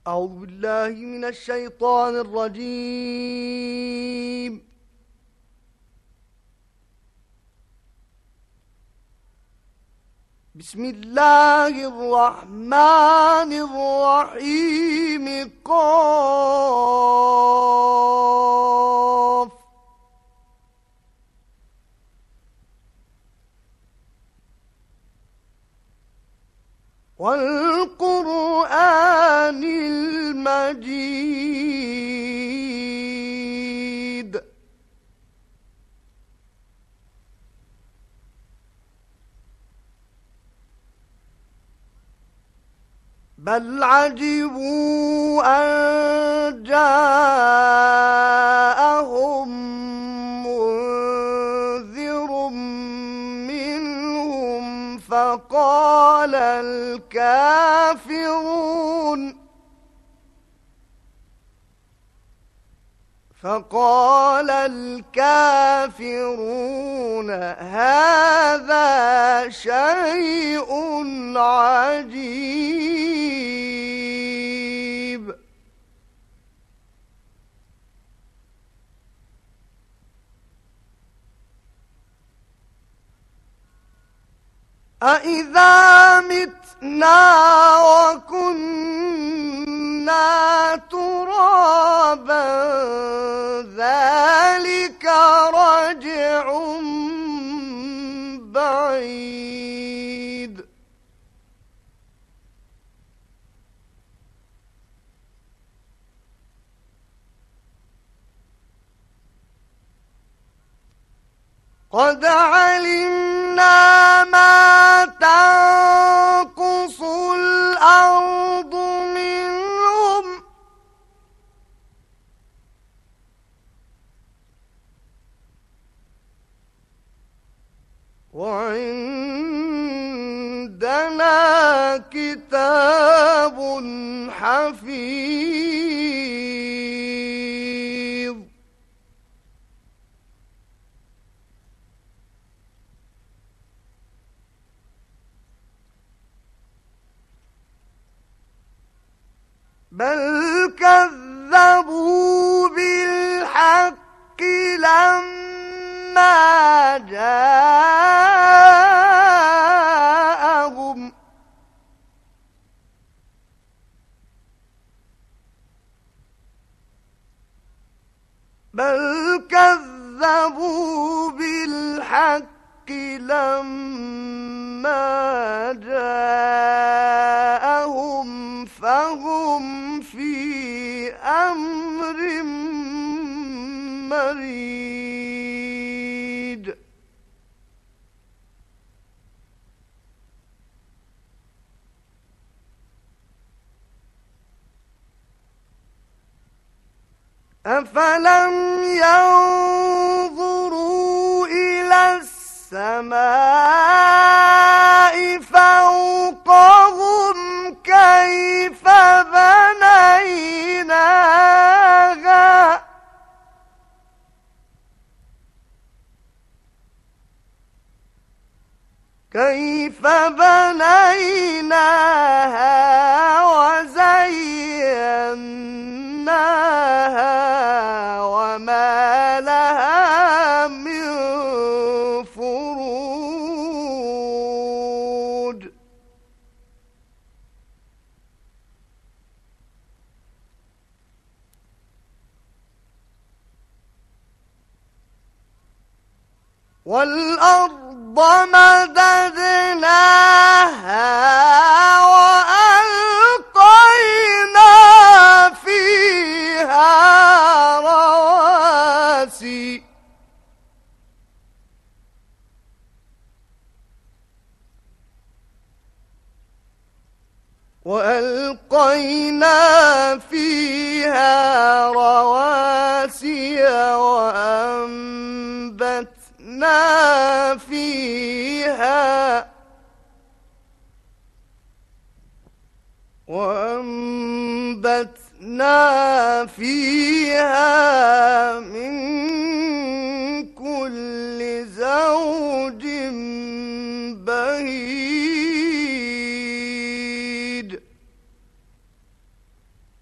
أعوذ بالله من الشيطان الرجيم. بسم الله الرحمن الرحيم. قاف. والقرآن المجيد. بل عجبوا أن جاءهم منذر منهم فقال الكافرون هذا شيء عجيب. أإذا متنا وكنا ترابا ذلك رجع بعيد. قد علمنا ما تنقص الأرض منهم وعندنا كتاب حفيظ. بل كذبوا بالحق لما جاءهم فهم في أمر مريج. أفلم ينظروا إلى السماء فوقهم كيف بنيناها وزيناها وما لها من فروج. والأرض مددناها وألقينا فيها رواسي وأنبتنا فيها من كل زوج بهيج.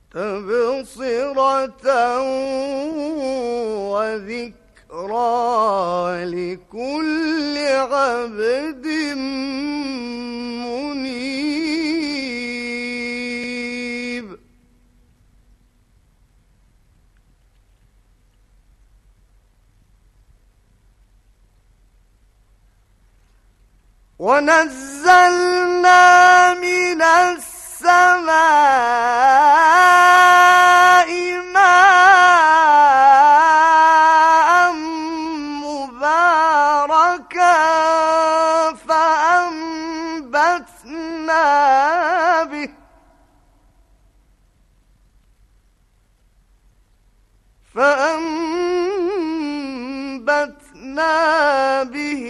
تبصرة وذكرى لكل عبد منيب. ونزلنا من السماء ماء مباركا فأنبتنا به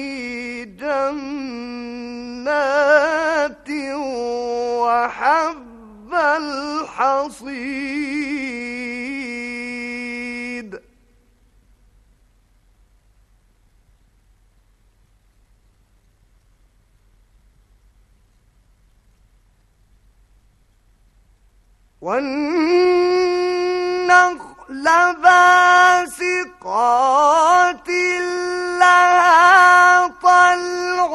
جنات وحب الحصيد. والنخل باسقات لها طلع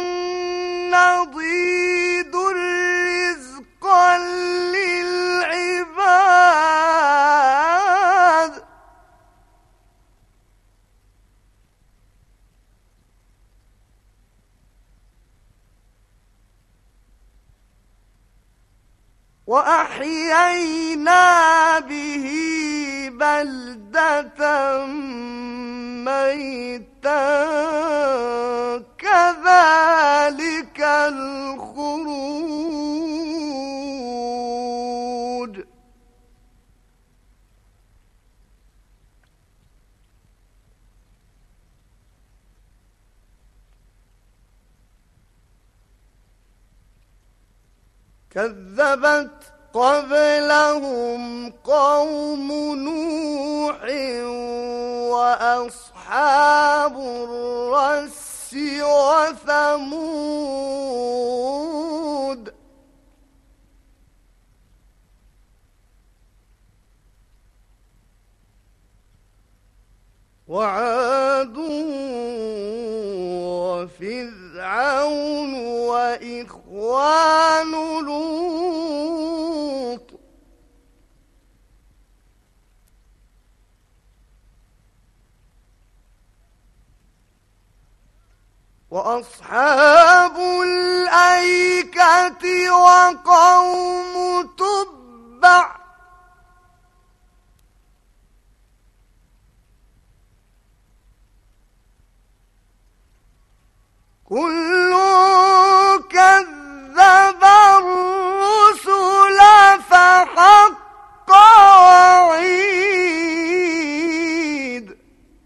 نضيد رزقا للعباد. وأحيينا به بلدة ميتا كذلك الخروج. كذبت قبلهم قوم نوح وأصحاب الرس وثمود وعاد وفرعون وإخوان لوط وأصحاب الأيكة وقوم تبع كل كذب الرسل فحق وعيد.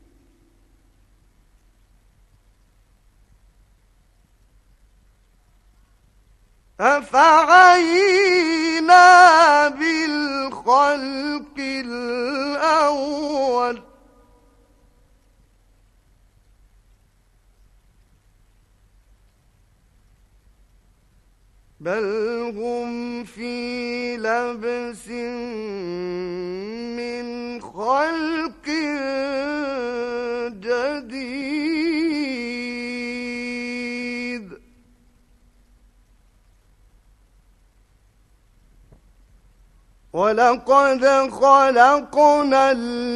أفعينا بالخلق الأول بل هم في لبس من خلق جديد. ولقد خلقنا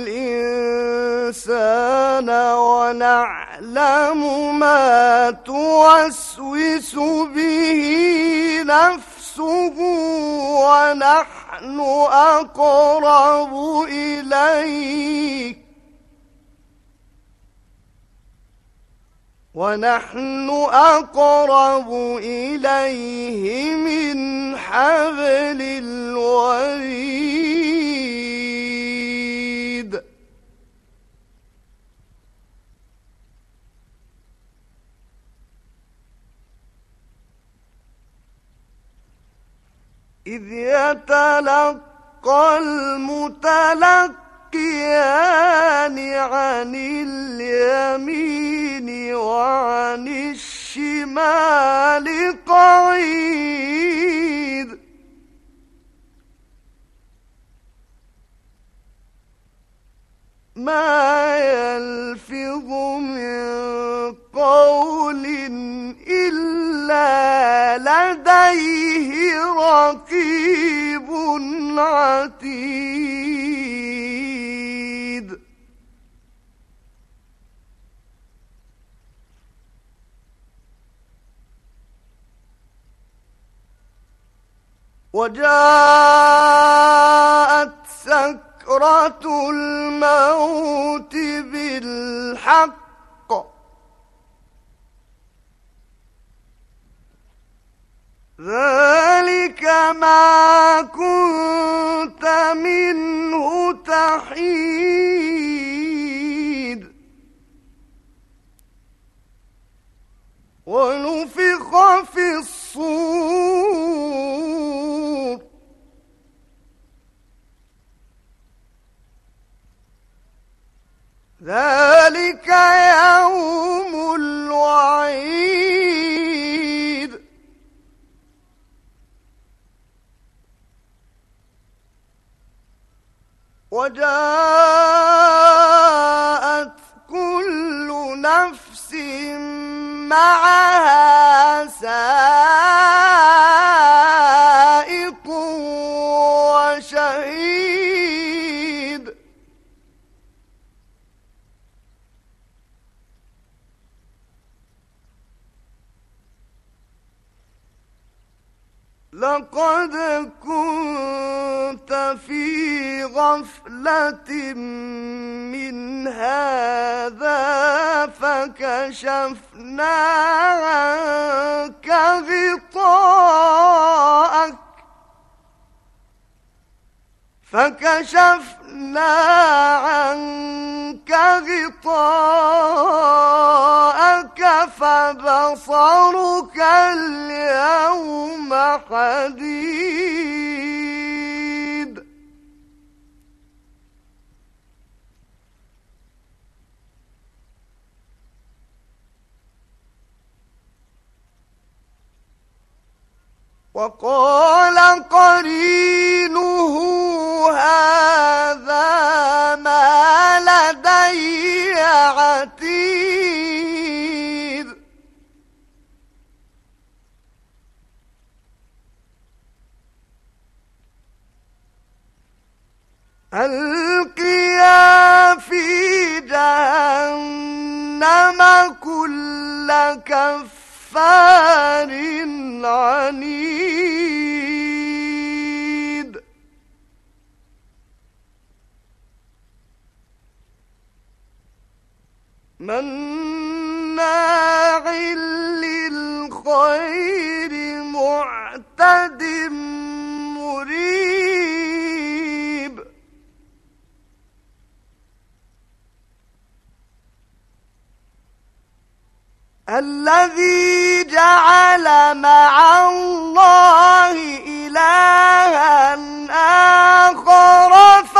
الإنسان ونعلم ما توسوس به نفسه ونحن أقرب إليه من حبل الوريد. إذ يتلقى المتلقيان عن اليمين وعن الشمال قعيد. ما يلفظ من قول إلا لديه رقيب عتيد وجاءت سكرة الموت بالحق ذلك ما كنت منه تحيد ونفخ في الصور ذلك يوم الوعيد وجاءت كل نفس معها سائق وشهيد لقد كنت في غفلة من هذا فكشفنا عنك غطاءك فبصرك اليوم حديد وقال قرينه هذا ما لدي عتيد ألقيا في جهنم كل كفار عنيد مناع للخير معتد مريب الذي جعل مع الله إلها آخر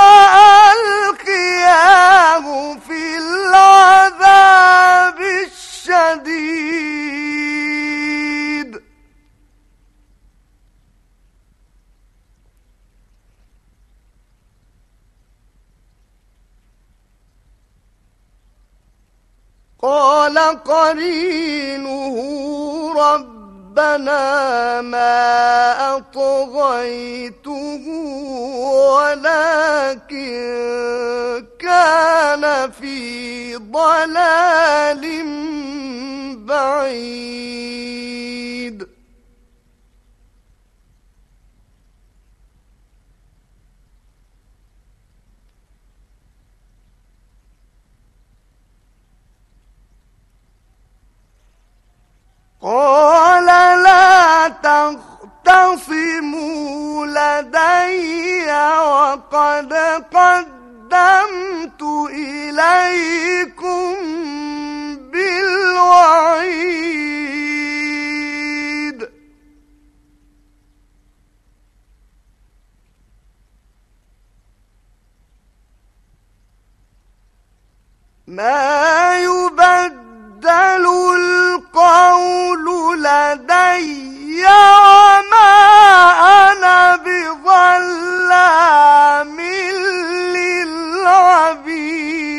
فألقياه في العذاب الشديد قال قرينه ربنا ما أطغيته ولكن كان في ضلال بعيد قال لا تختصموا لدي وقد قدمت إليكم بالوعيد ما يبدل القول لدي وما أنا بظلام للعبيد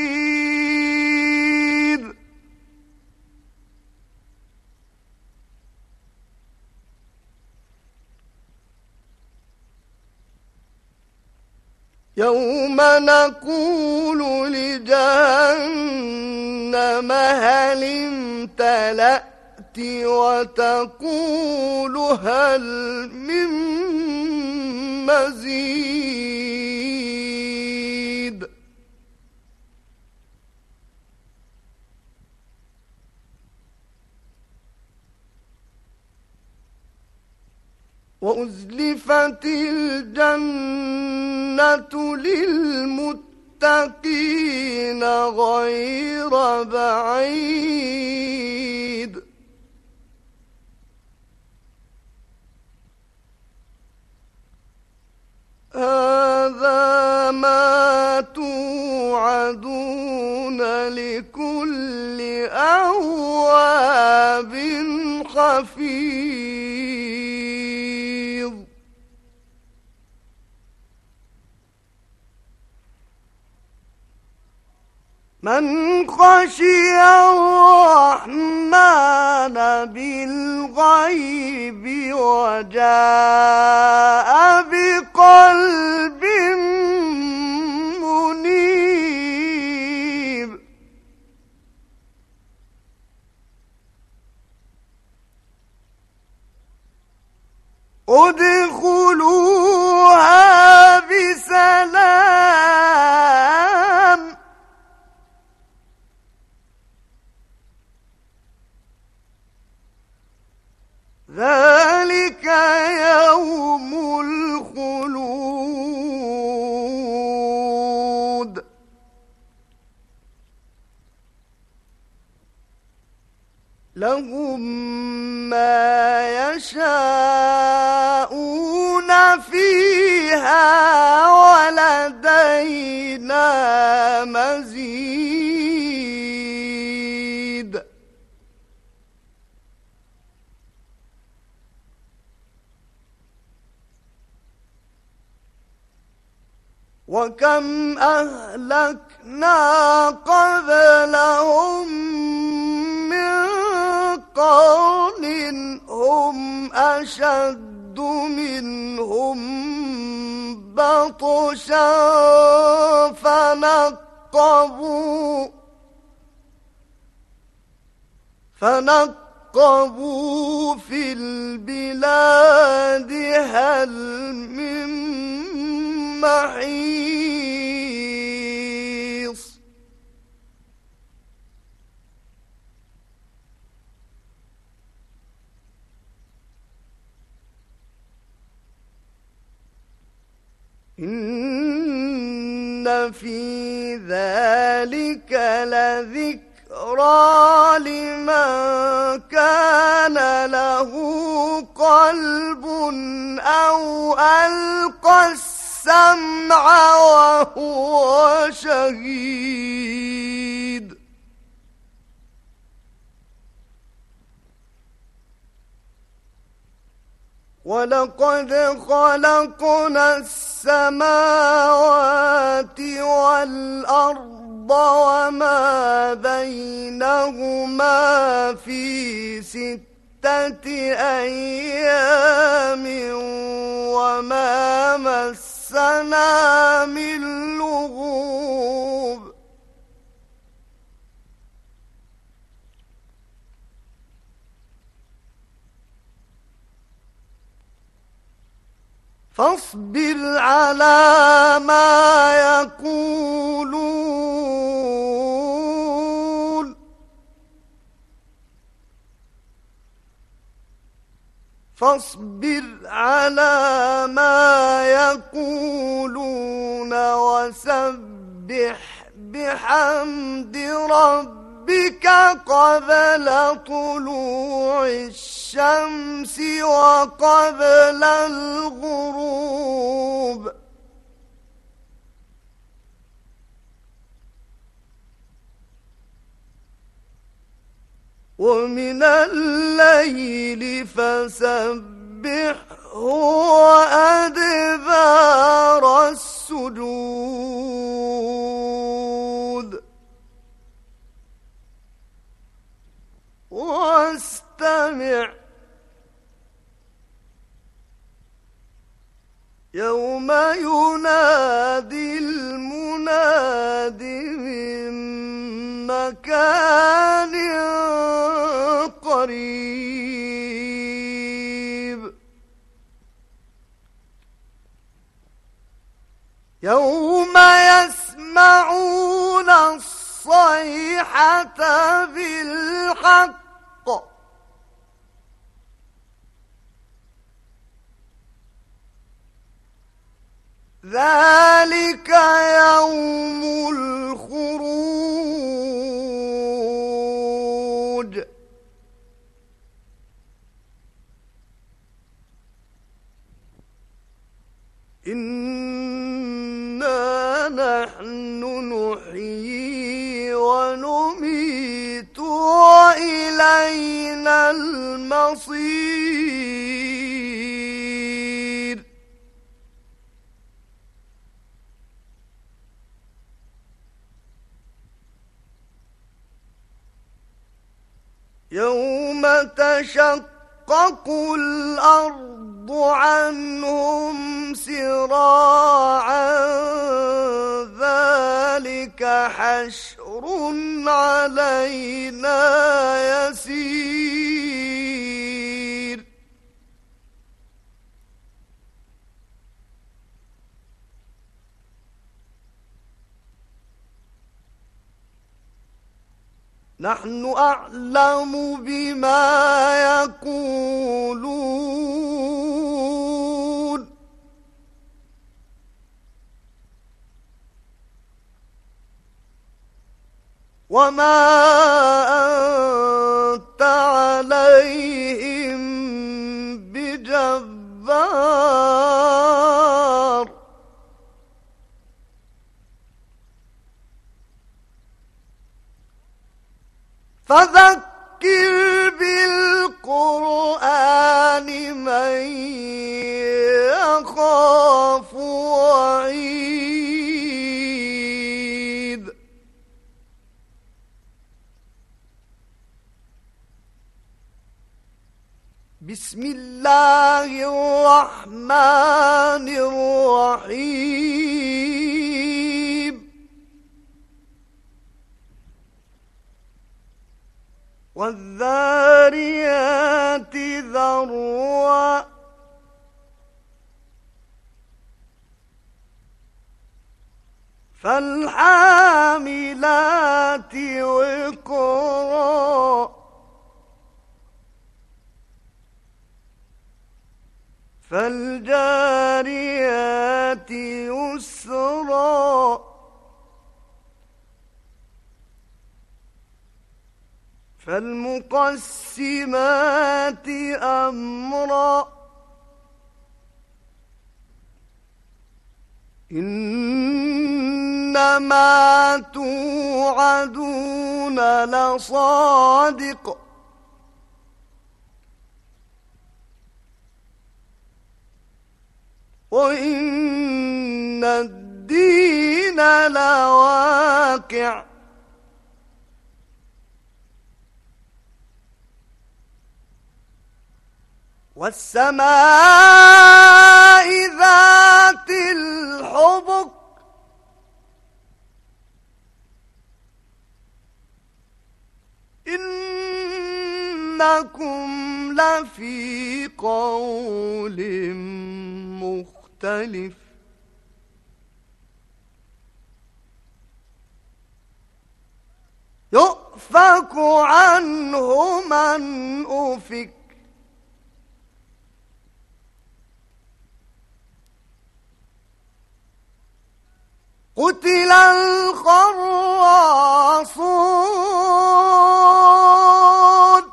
يوم نقول لجهنم هل امتلأت وتقول هل من مزيد وأزلفت الجنة للمتقين غير بعيد هذا ما توعدون لكل أواب حفيظ من خشي الرحمن بالغيب وجاء بقلب منيب ادخلوها بسلام ذلك يوم الخلود لهم ما يشاءون فيها ولدينا مزيد وكم أهلكنا قبلهم من قرن هم أشد منهم بطشا فنقبوا في البلاد هل من محيص إن في ذلك لذكرى لمن كان له قلب أو ألقى السمع وهو شهيد ولقد خلقنا السماوات والأرض وما بينهما في 6 أيام وما مسنا من لغوب فاصبر على ما يقولون وسبح بحمد ربك قبل طلوع الشمس وقبل الغروب ومن الليل فسبحه وأدبار السجود واستمع يوم ينادي مكان قريب يوم يسمعون الصيحة بالحق ذلك يوم الخروج إنا نحن نحيي ونميت وإلينا المصير يوم تشقق الأرض عنهم سراعا ذلك حشر علينا يسير نحن أعلم بما يقولون وما أنت عليهم بجبار فذكر بالقرآن من يخاف وعيد بسم الله الرحمن الرحيم والذاريات ذروا فالحاملات وقرا فالجاريات يسرا فالمقسمات أمرا إنما توعدون لصادق وإن الدين لواقع والسماء ذات الحبك إنكم لفي قول مختلف يؤفك عنه من أفك قتل الخراصون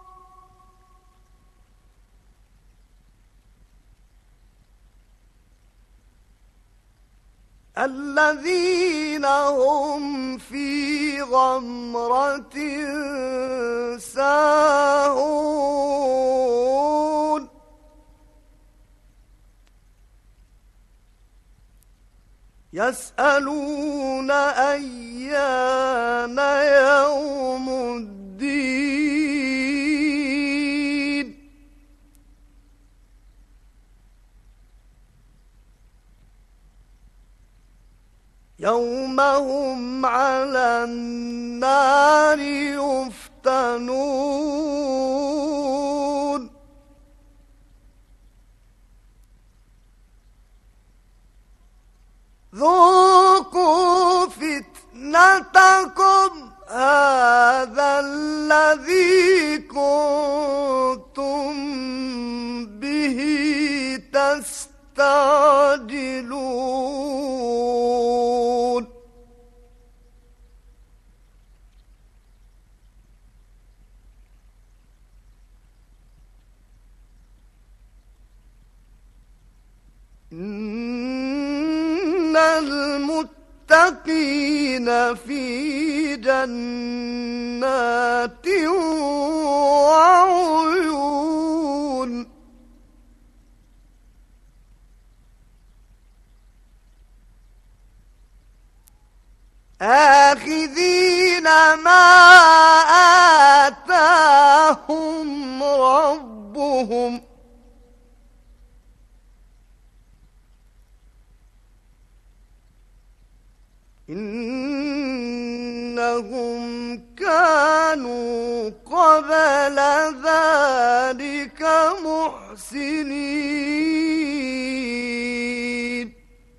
الذين هم في غمرة ساهون يسألون أيان يوم الدين يوم هم على النار يفتنون ذوقوا فتنتكم هذا الذي كنتم به تستعجلون إن المتقين في جنات وعيون آخذين ما آتاهم ربهم إنهم كانوا قبل ذلك محسنين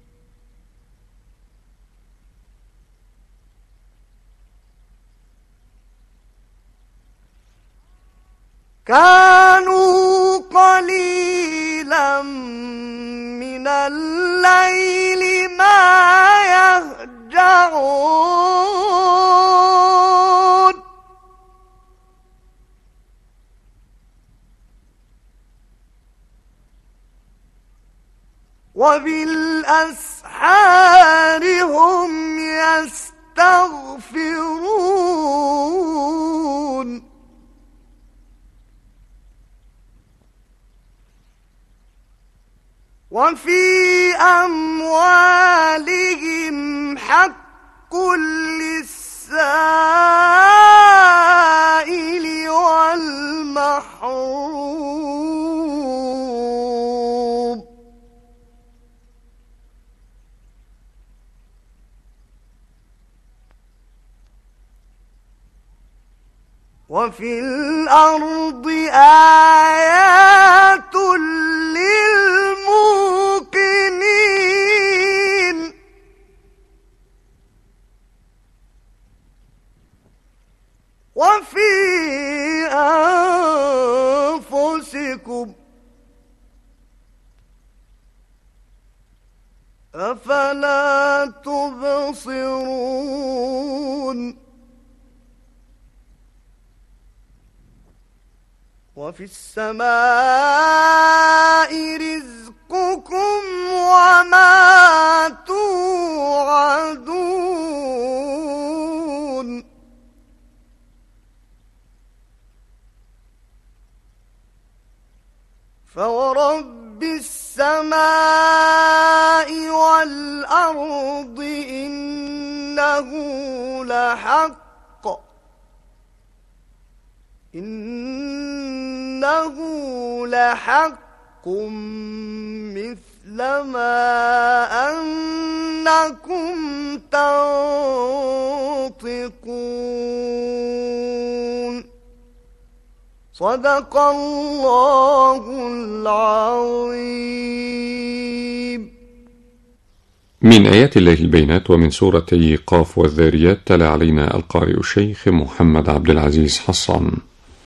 كانوا قليلا من الليل ما يهجعون وبالأسحار هم يستغفرون وفي أموالهم حق للسائل والمحروم وفي الأرض آيات للموقنين وفي أنفسكم أفلا تبصرون وفي السماء رزقكم وما توعدون فورب السماء والأرض إنه لحق مثل ما أنكم تنطقون صدق الله العظيم. من آيات الله البينات ومن سورة قاف والذاريات تلا علينا القارئ الشيخ محمد عبد العزيز حصان.